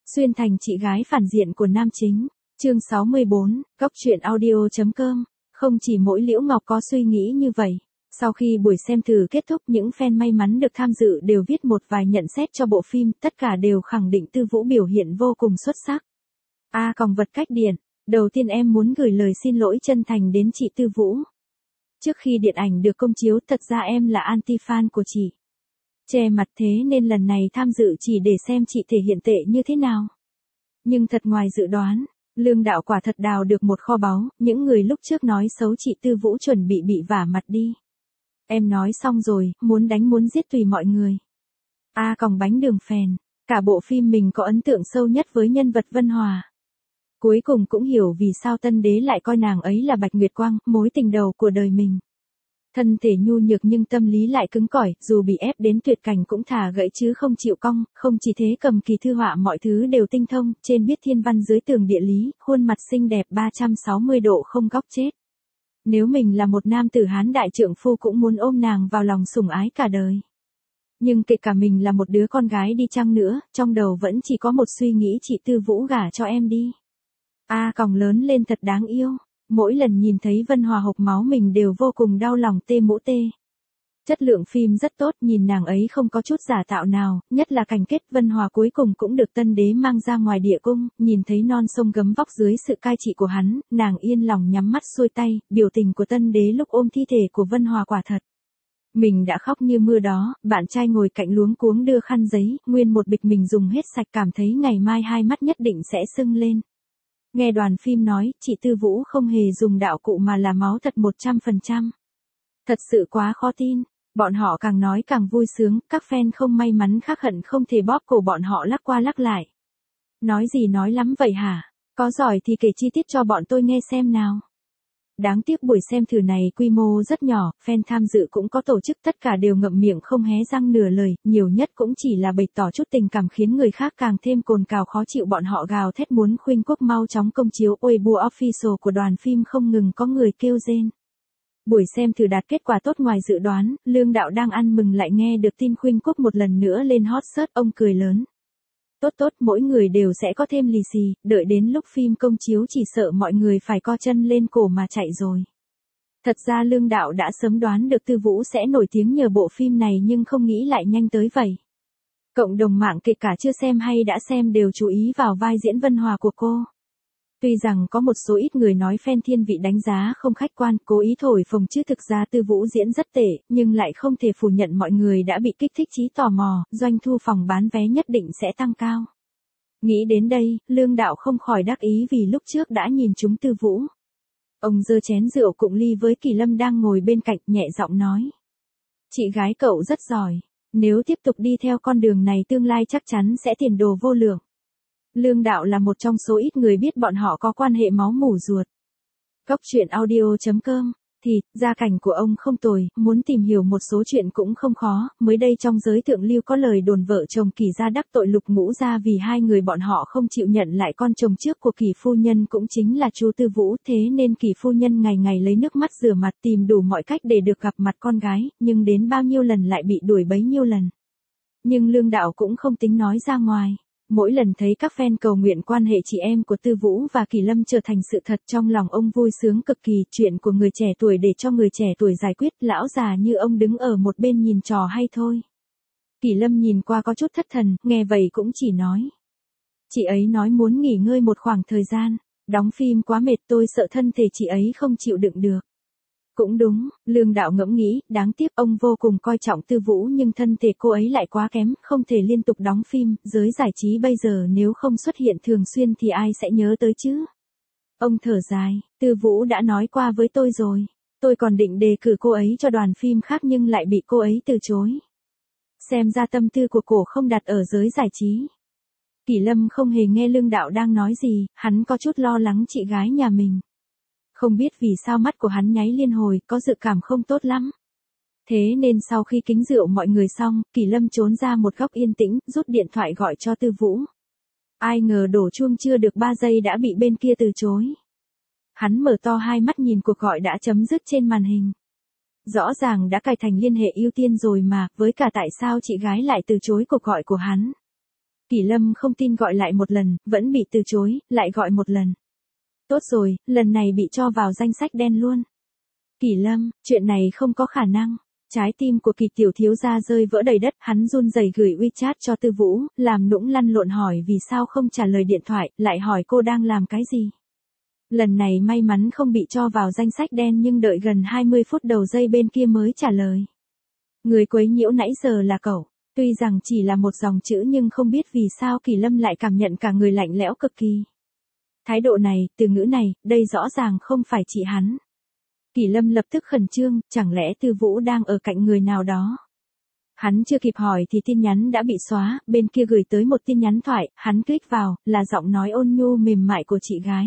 Xuyên thành chị gái phản diện của nam chính. Chương 64, Góc truyện audio.com. Không chỉ mỗi Liễu Ngọc có suy nghĩ như vậy. Sau khi buổi xem thử kết thúc, những fan may mắn được tham dự đều viết một vài nhận xét cho bộ phim, tất cả đều khẳng định Tư Vũ biểu hiện vô cùng xuất sắc. Còng vật cách điện, đầu tiên em muốn gửi lời xin lỗi chân thành đến chị Tư Vũ. Trước khi điện ảnh được công chiếu, thật ra em là anti-fan của chị. Che mặt thế nên lần này tham dự chỉ để xem chị thể hiện tệ như thế nào. Nhưng thật ngoài dự đoán, Lương đạo quả thật đào được một kho báu, những người lúc trước nói xấu chị Tư Vũ chuẩn bị vả mặt đi. Em nói xong rồi, muốn đánh muốn giết tùy mọi người. Còng bánh đường phèn, cả bộ phim mình có ấn tượng sâu nhất với nhân vật Vân Hòa. Cuối cùng cũng hiểu vì sao Tân Đế lại coi nàng ấy là Bạch Nguyệt Quang, mối tình đầu của đời mình. Thân thể nhu nhược nhưng tâm lý lại cứng cỏi, dù bị ép đến tuyệt cảnh cũng thà gãy chứ không chịu cong, không chỉ thế cầm kỳ thư họa mọi thứ đều tinh thông, trên biết thiên văn dưới tường địa lý, khuôn mặt xinh đẹp 360 độ không góc chết. Nếu mình là một nam tử Hán đại trượng phu cũng muốn ôm nàng vào lòng sủng ái cả đời. Nhưng kể cả mình là một đứa con gái đi chăng nữa, trong đầu vẫn chỉ có một suy nghĩ chị Tư Vũ gả cho em đi. Còng lớn lên thật đáng yêu. Mỗi lần nhìn thấy Vân Hòa hộc máu mình đều vô cùng đau lòng tê mũ tê. Chất lượng phim rất tốt, nhìn nàng ấy không có chút giả tạo nào, nhất là cảnh kết Vân Hòa cuối cùng cũng được Tân Đế mang ra ngoài địa cung, nhìn thấy non sông gấm vóc dưới sự cai trị của hắn, nàng yên lòng nhắm mắt xuôi tay, biểu tình của Tân Đế lúc ôm thi thể của Vân Hòa quả thật. Mình đã khóc như mưa đó, bạn trai ngồi cạnh luống cuống đưa khăn giấy, nguyên một bịch mình dùng hết sạch, cảm thấy ngày mai hai mắt nhất định sẽ sưng lên. Nghe đoàn phim nói, chị Tư Vũ không hề dùng đạo cụ mà là máu thật 100%. Thật sự quá khó tin, bọn họ càng nói càng vui sướng, các fan không may mắn khác hận không thể bóp cổ bọn họ lắc qua lắc lại. Nói gì nói lắm vậy hả? Có giỏi thì kể chi tiết cho bọn tôi nghe xem nào. Đáng tiếc buổi xem thử này quy mô rất nhỏ, fan tham dự cũng có tổ chức tất cả đều ngậm miệng không hé răng nửa lời, nhiều nhất cũng chỉ là bày tỏ chút tình cảm khiến người khác càng thêm cồn cào khó chịu, bọn họ gào thét muốn khuynh quốc mau chóng công chiếu. Weibo official của đoàn phim không ngừng có người kêu rên. Buổi xem thử đạt kết quả tốt ngoài dự đoán, Lương đạo đang ăn mừng lại nghe được tin khuynh quốc một lần nữa lên hot search, ông cười lớn. Tốt, mỗi người đều sẽ có thêm lì xì, đợi đến lúc phim công chiếu chỉ sợ mọi người phải co chân lên cổ mà chạy rồi. Thật ra Lương đạo đã sớm đoán được Tư Vũ sẽ nổi tiếng nhờ bộ phim này nhưng không nghĩ lại nhanh tới vậy. Cộng đồng mạng kể cả chưa xem hay đã xem đều chú ý vào vai diễn Vân Hòa của cô. Tuy rằng có một số ít người nói fan thiên vị đánh giá không khách quan, cố ý thổi phồng chứ thực ra Tư Vũ diễn rất tệ, nhưng lại không thể phủ nhận mọi người đã bị kích thích trí tò mò, doanh thu phòng bán vé nhất định sẽ tăng cao. Nghĩ đến đây, Lương đạo không khỏi đắc ý vì lúc trước đã nhìn trúng Tư Vũ. Ông giơ chén rượu cụng ly với Kỳ Lâm đang ngồi bên cạnh, nhẹ giọng nói. Chị gái cậu rất giỏi, nếu tiếp tục đi theo con đường này tương lai chắc chắn sẽ tiền đồ vô lượng. Lương đạo là một trong số ít người biết bọn họ có quan hệ máu mủ ruột. Góc truyện audio.com. Gia cảnh của ông không tồi, muốn tìm hiểu một số chuyện cũng không khó. Mới đây trong giới thượng lưu có lời đồn vợ chồng Kỳ gia đắc tội Lục Ngũ gia vì hai người bọn họ không chịu nhận lại con chồng trước của Kỳ phu nhân cũng chính là Chu Tư Vũ, thế nên Kỳ phu nhân ngày ngày lấy nước mắt rửa mặt tìm đủ mọi cách để được gặp mặt con gái, nhưng đến bao nhiêu lần lại bị đuổi bấy nhiêu lần. Nhưng Lương đạo cũng không tính nói ra ngoài. Mỗi lần thấy các fan cầu nguyện quan hệ chị em của Tư Vũ và Kỳ Lâm trở thành sự thật, trong lòng ông vui sướng cực kỳ, chuyện của người trẻ tuổi để cho người trẻ tuổi giải quyết, lão già như ông đứng ở một bên nhìn trò hay thôi. Kỳ Lâm nhìn qua có chút thất thần, nghe vậy cũng chỉ nói. Chị ấy nói muốn nghỉ ngơi một khoảng thời gian, đóng phim quá mệt, tôi sợ thân thể chị ấy không chịu đựng được. Cũng đúng, Lương đạo ngẫm nghĩ, đáng tiếc ông vô cùng coi trọng Tư Vũ nhưng thân thể cô ấy lại quá kém, không thể liên tục đóng phim, giới giải trí bây giờ nếu không xuất hiện thường xuyên thì ai sẽ nhớ tới chứ. Ông thở dài, Tư Vũ đã nói qua với tôi rồi, tôi còn định đề cử cô ấy cho đoàn phim khác nhưng lại bị cô ấy từ chối. Xem ra tâm tư của cổ không đặt ở giới giải trí. Kỳ Lâm không hề nghe Lương đạo đang nói gì, hắn có chút lo lắng chị gái nhà mình. Không biết vì sao mắt của hắn nháy liên hồi, có dự cảm không tốt lắm. Thế nên sau khi kính rượu mọi người xong, Kỳ Lâm trốn ra một góc yên tĩnh, rút điện thoại gọi cho Tư Vũ. Ai ngờ đổ chuông chưa được 3 giây đã bị bên kia từ chối. Hắn mở to hai mắt nhìn cuộc gọi đã chấm dứt trên màn hình. Rõ ràng đã cài thành liên hệ ưu tiên rồi mà, với cả tại sao chị gái lại từ chối cuộc gọi của hắn. Kỷ Lâm không tin gọi lại một lần, vẫn bị từ chối, lại gọi một lần. Tốt rồi, lần này bị cho vào danh sách đen luôn. Kỷ Lâm, chuyện này không có khả năng. Trái tim của Kỳ tiểu thiếu gia rơi vỡ đầy đất, hắn run rẩy gửi WeChat cho Tư Vũ, làm nũng lăn lộn hỏi vì sao không trả lời điện thoại, lại hỏi cô đang làm cái gì. Lần này may mắn không bị cho vào danh sách đen nhưng đợi gần 20 phút đầu dây bên kia mới trả lời. Người quấy nhiễu nãy giờ là cậu. Tuy rằng chỉ là một dòng chữ nhưng không biết vì sao Kỳ Lâm lại cảm nhận cả người lạnh lẽo cực kỳ. Thái độ này, từ ngữ này, đây rõ ràng không phải chị hắn. Kỳ Lâm lập tức khẩn trương, chẳng lẽ Tư Vũ đang ở cạnh người nào đó. Hắn chưa kịp hỏi thì tin nhắn đã bị xóa, bên kia gửi tới một tin nhắn thoại, hắn click vào, là giọng nói ôn nhu mềm mại của chị gái.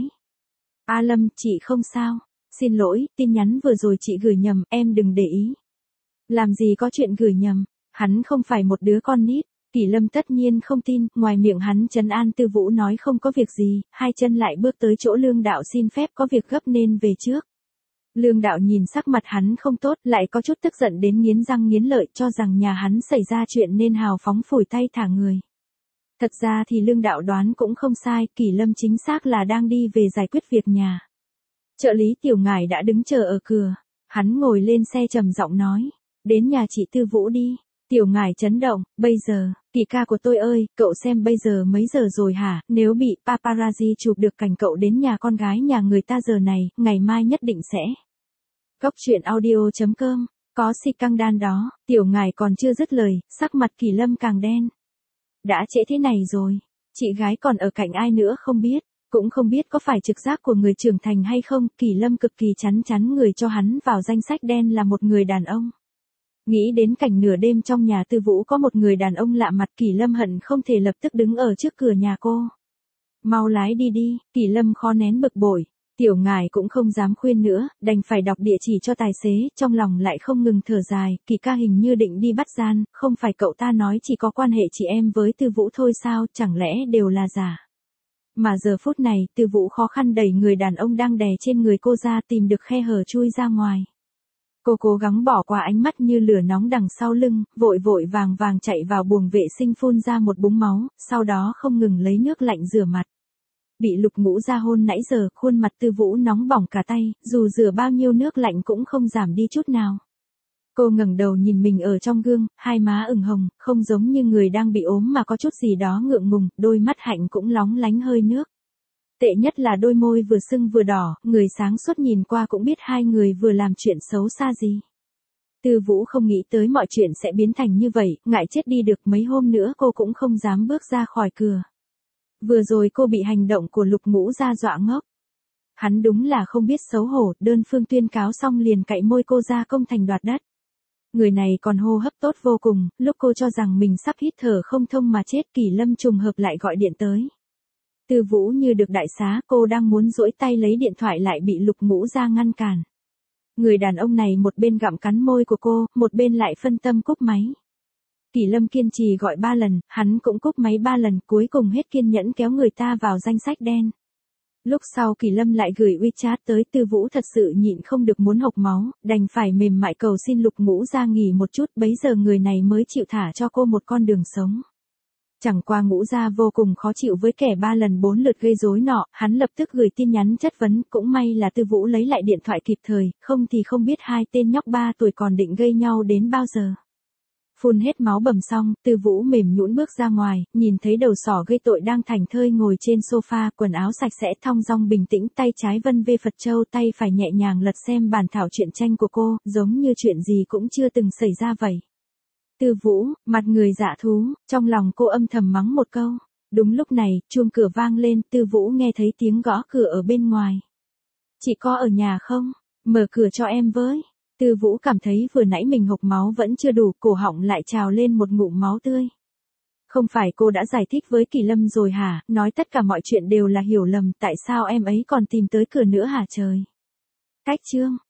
A Lâm, chị không sao. Xin lỗi, tin nhắn vừa rồi chị gửi nhầm, em đừng để ý. Làm gì có chuyện gửi nhầm, hắn không phải một đứa con nít. Kỳ Lâm tất nhiên không tin, ngoài miệng hắn trấn an Tư Vũ nói không có việc gì, hai chân lại bước tới chỗ Lương Đạo xin phép có việc gấp nên về trước. Lương Đạo nhìn sắc mặt hắn không tốt, lại có chút tức giận đến nghiến răng nghiến lợi, cho rằng nhà hắn xảy ra chuyện nên hào phóng phủi tay thả người. Thật ra thì Lương Đạo đoán cũng không sai, Kỳ Lâm chính xác là đang đi về giải quyết việc nhà. Trợ lý Tiểu Ngải đã đứng chờ ở cửa, hắn ngồi lên xe trầm giọng nói, đến nhà chị Tư Vũ đi. Tiểu Ngải chấn động, bây giờ, Kỳ ca của tôi ơi, cậu xem bây giờ mấy giờ rồi hả, nếu bị paparazzi chụp được cảnh cậu đến nhà con gái nhà người ta giờ này, ngày mai nhất định sẽ. Góc truyện audio.com, có si căng đan đó, Tiểu Ngải còn chưa dứt lời, sắc mặt Kỳ Lâm càng đen. Đã trễ thế này rồi, chị gái còn ở cạnh ai nữa không biết, cũng không biết có phải trực giác của người trưởng thành hay không, Kỳ Lâm cực kỳ chắn người cho hắn vào danh sách đen là một người đàn ông. Nghĩ đến cảnh nửa đêm trong nhà Tư Vũ có một người đàn ông lạ mặt, Kỳ Lâm hận không thể lập tức đứng ở trước cửa nhà cô. Mau lái đi đi, Kỳ Lâm khó nén bực bội. Tiểu Ngải cũng không dám khuyên nữa, đành phải đọc địa chỉ cho tài xế, trong lòng lại không ngừng thở dài, Kỳ ca hình như định đi bắt gian, không phải cậu ta nói chỉ có quan hệ chị em với Tư Vũ thôi sao, chẳng lẽ đều là giả. Mà giờ phút này, Tư Vũ khó khăn đẩy người đàn ông đang đè trên người cô ra, tìm được khe hở chui ra ngoài. Cô cố gắng bỏ qua ánh mắt như lửa nóng đằng sau lưng, vội vàng chạy vào buồng vệ sinh phun ra một búng máu, sau đó không ngừng lấy nước lạnh rửa mặt. Bị Lục Ngũ ra hôn nãy giờ, khuôn mặt Tư Vũ nóng bỏng cả tay, dù rửa bao nhiêu nước lạnh cũng không giảm đi chút nào. Cô ngẩng đầu nhìn mình ở trong gương, hai má ửng hồng, không giống như người đang bị ốm mà có chút gì đó ngượng ngùng, đôi mắt hạnh cũng lóng lánh hơi nước. Tệ nhất là đôi môi vừa sưng vừa đỏ, người sáng suốt nhìn qua cũng biết hai người vừa làm chuyện xấu xa gì. Tư Vũ không nghĩ tới mọi chuyện sẽ biến thành như vậy, ngại chết đi được mấy hôm nữa cô cũng không dám bước ra khỏi cửa. Vừa rồi cô bị hành động của Lục Ngũ ra dọa ngốc. Hắn đúng là không biết xấu hổ, đơn phương tuyên cáo xong liền cạy môi cô ra công thành đoạt đất. Người này còn hô hấp tốt vô cùng, lúc cô cho rằng mình sắp hít thở không thông mà chết, Kỳ Lâm trùng hợp lại gọi điện tới. Tư Vũ như được đại xá, cô đang muốn duỗi tay lấy điện thoại lại bị Lục Ngũ ra ngăn cản. Người đàn ông này một bên gặm cắn môi của cô, một bên lại phân tâm cúp máy. Kỳ Lâm kiên trì gọi 3 lần, hắn cũng cúp máy 3 lần, cuối cùng hết kiên nhẫn kéo người ta vào danh sách đen. Lúc sau Kỳ Lâm lại gửi WeChat tới, Tư Vũ thật sự nhịn không được muốn hộc máu, đành phải mềm mại cầu xin Lục Ngũ ra nghỉ một chút, bấy giờ người này mới chịu thả cho cô một con đường sống. Chẳng qua Ngũ gia vô cùng khó chịu với kẻ 3 lần 4 lượt gây rối nọ, hắn lập tức gửi tin nhắn chất vấn, cũng may là Tư Vũ lấy lại điện thoại kịp thời, không thì không biết hai tên nhóc 3 tuổi còn định gây nhau đến bao giờ. Phun hết máu bầm xong, Tư Vũ mềm nhũn bước ra ngoài, nhìn thấy đầu sỏ gây tội đang thảnh thơi ngồi trên sofa, quần áo sạch sẽ thong dong bình tĩnh, tay trái vân vê Phật châu, tay phải nhẹ nhàng lật xem bản thảo truyện tranh của cô, giống như chuyện gì cũng chưa từng xảy ra vậy. Tư Vũ, mặt người dạ thú, trong lòng cô âm thầm mắng một câu. Đúng lúc này, chuông cửa vang lên, Tư Vũ nghe thấy tiếng gõ cửa ở bên ngoài. Chị có ở nhà không? Mở cửa cho em với. Tư Vũ cảm thấy vừa nãy mình hộc máu vẫn chưa đủ, cổ họng lại trào lên một ngụm máu tươi. Không phải cô đã giải thích với Kỳ Lâm rồi hả, nói tất cả mọi chuyện đều là hiểu lầm, tại sao em ấy còn tìm tới cửa nữa hả trời? Cách chương.